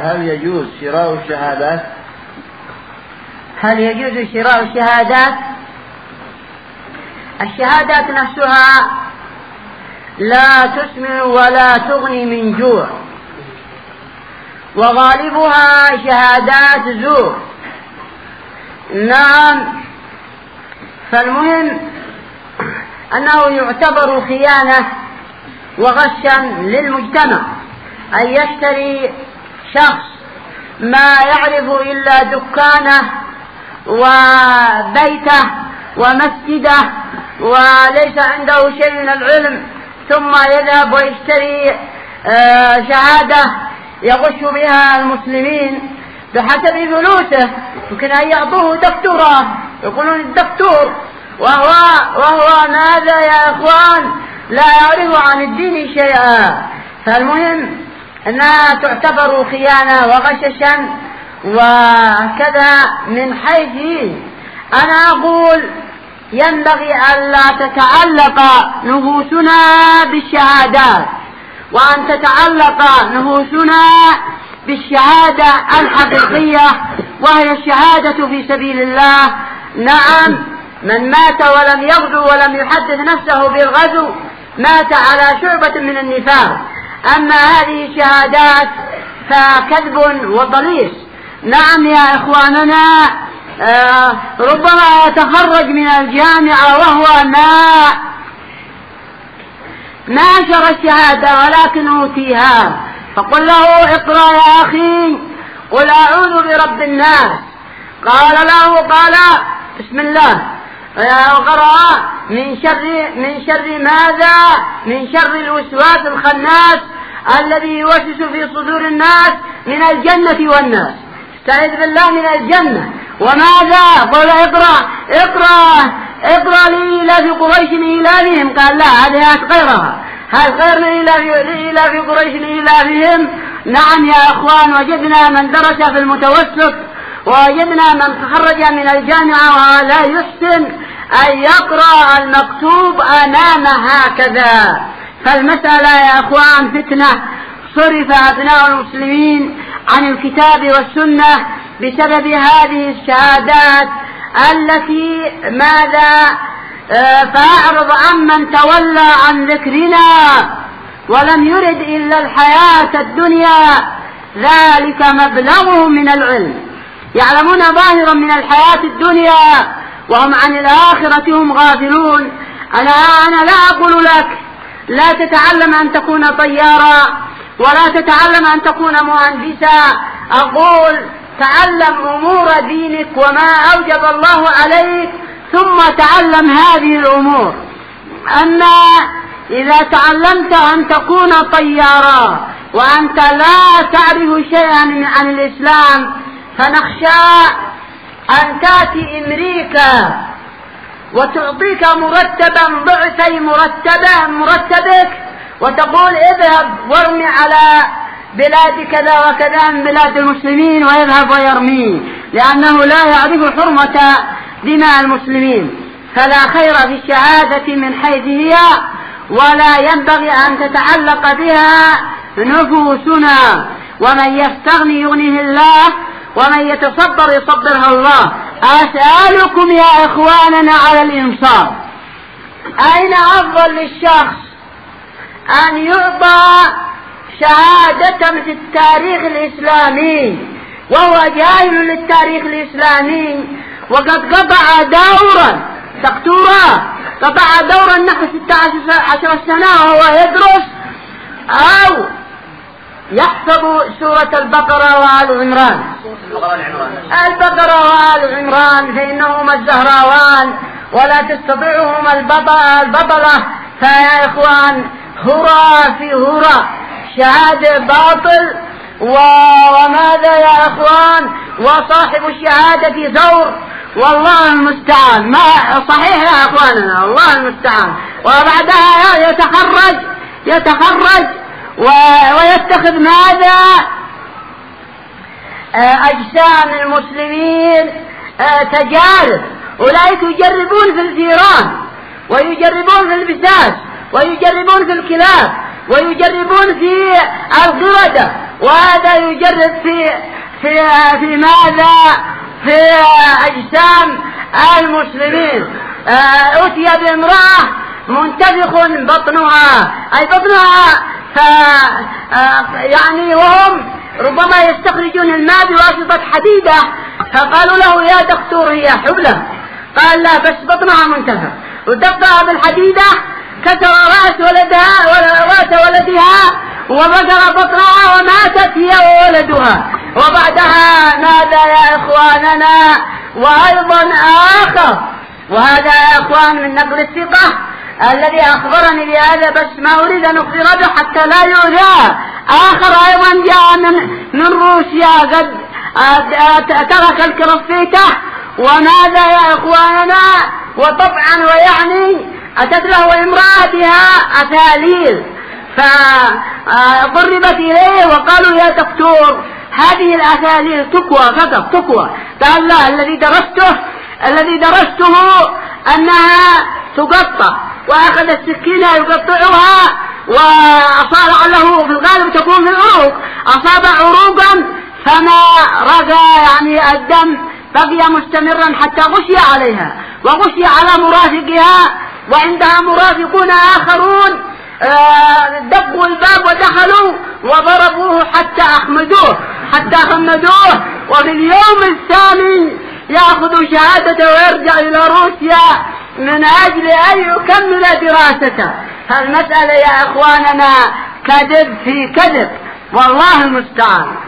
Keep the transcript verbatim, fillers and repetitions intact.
هل يجوز شراء الشهادات؟ هل يجوز شراء الشهادات؟ الشهادات نفسها لا تسمع ولا تغني من جوع، وغالبها شهادات زور. نعم، فالمهم أنه يعتبر خيانة وغشا للمجتمع أن يشتري شخص ما يعرف إلا دكانه وبيته ومسجده وليس عنده شيء من العلم، ثم يذهب ويشتري شهادة يغش بها المسلمين بحسب فلوسه. يمكن أن يعطوه دكتوراه، يقولون الدكتور، وهو, وهو ماذا يا إخوان؟ لا يعرف عن الدين شيئا. فالمهم أنها تعتبر خيانة وغششا. وكذا من حيث أنا أقول ينبغي ألا تتعلق نفوسنا بالشهادات، وأن تتعلق نفوسنا بالشهادة الحقيقية وهي الشهادة في سبيل الله. نعم، من مات ولم يغزو ولم يحدث نفسه بالغزو مات على شعبة من النفاق. أما هذه الشهادات فكذب وضليس. نعم يا إخواننا، آه ربما يتخرج من الجامعة وهو ما ما شرى الشهادة ولكن أوتيها، فقل له اقرأ يا أخي قل أعوذ برب الناس، قال له قال بسم الله، وقرأ من شر من شر ماذا؟ من شر الوسواس الخناس الذي يوسوس في صدور الناس من الجنة والناس. استعذ بالله من الجنة. وماذا؟ قل اقرأ اقرأ اقرأ لإيلاف قريش إيلافهم. قال لا، هذه غيرها، هل غير لإيلاف قريش إيلافهم؟ نعم يا إخوان، وجدنا من درس في المتوسط ووجدنا من تخرج من الجامعة ولا يحسن أن يقرأ المكتوب أمام هكذا. فالمسألة يا إخوان فتنة، صرف أبناء المسلمين عن الكتاب والسنة بسبب هذه الشهادات التي ماذا؟ فأعرض عمن تولى عن ذكرنا ولم يرد إلا الحياة الدنيا، ذلك مبلغهم من العلم، يعلمون ظاهرا من الحياة الدنيا وهم عن الآخرة هم غافلون. أنا, أنا لا أقول لك لا تتعلم أن تكون طيارا ولا تتعلم أن تكون مهندسا، أقول تعلم أمور دينك وما أوجب الله عليك ثم تعلم هذه الأمور. أما إذا تعلمت أن تكون طيارا وأنت لا تعرف شيئا عن الإسلام فنخشى أن تأتي أمريكا وتعطيك مرتبا ضعفي مرتبه مرتبك وتقول اذهب وارمي على بلاد كذا وكذا من بلاد المسلمين، ويذهب ويرميه لأنه لا يعرف حرمة دماء المسلمين. فلا خير في الشهادة من حيث هي، ولا ينبغي أن تتعلق بها نفوسنا. ومن يستغني يغنيه الله، ومن يتصبر يصبرها الله. أسألكم يا إخواننا على الإنصاف، أين أفضل للشخص أن يعطى شهادة في التاريخ الإسلامي وهو جاهل للتاريخ الإسلامي وقد قطع دورا دكتوراه قطع دورا نحو ستة عشر سنة وهو يدرس أو يحفظ سورة البقرة وآل عمران البقرة وآل عمران فإنهما الزهراوان ولا تستطيعهما البطلة. فيا إخوان هرى في هرى، شهادة باطل وماذا يا إخوان، وصاحب الشهادة ثور، والله المستعان. ما صحيح يا إخواننا، الله المستعان. وبعدها يتخرج يتخرج ويتخذ ماذا؟ أجسام المسلمين تجارب. أولئك يجربون في الثيران ويجربون في البساس ويجربون في الكلاب ويجربون في القردة، وهذا يجرب في في في في ماذا؟ في أجسام المسلمين. أتي بامرأة منتفخ بطنها، أي بطنها، ف يعني وهم ربما يستخرجون الماء بواسطة حديدة، فقالوا له يا دكتور هي حبلى، قال لا بس بطنها منتفخ، ودقها بالحديدة كسر رأس ولدها رأس ولدها وبقر بطنها وماتت هي وولدها. وبعدها ماذا يا إخواننا؟ وأيضا آخر، وهذا يا إخوان من نقل الثقة الذي أخبرني بهذا، بس ما أريد أن أخبر به حتى لا يؤذى. آخر أيضا جاء من من روسيا قد ترك الكرفيته، وماذا يا إخواننا؟ وطبعا ويعني أتت له امرأة بها أثاليل، فقربت إليه وقالوا يا دكتور هذه الأثاليل تكوى فقط تكوى. قال لا، الذي درسته الذي درسته أنها تقطع، وأخذ السكينة يقطعها، وأصاب له في الغالب تكون في العروق، أصاب عروقا فما رجى يعني الدم بقي مستمرا حتى غشي عليها وغشي على مرافقها، وعندها مرافقون آخرون دقوا الباب ودخلوا وضربوه حتى أخمدوه حتى خمدوه، وفي اليوم الثاني يأخذ شهادته ويرجع إلى روسيا من أجل أن يكمل دراسته. فالمسألة يا إخواننا كذب في كذب، والله المستعان.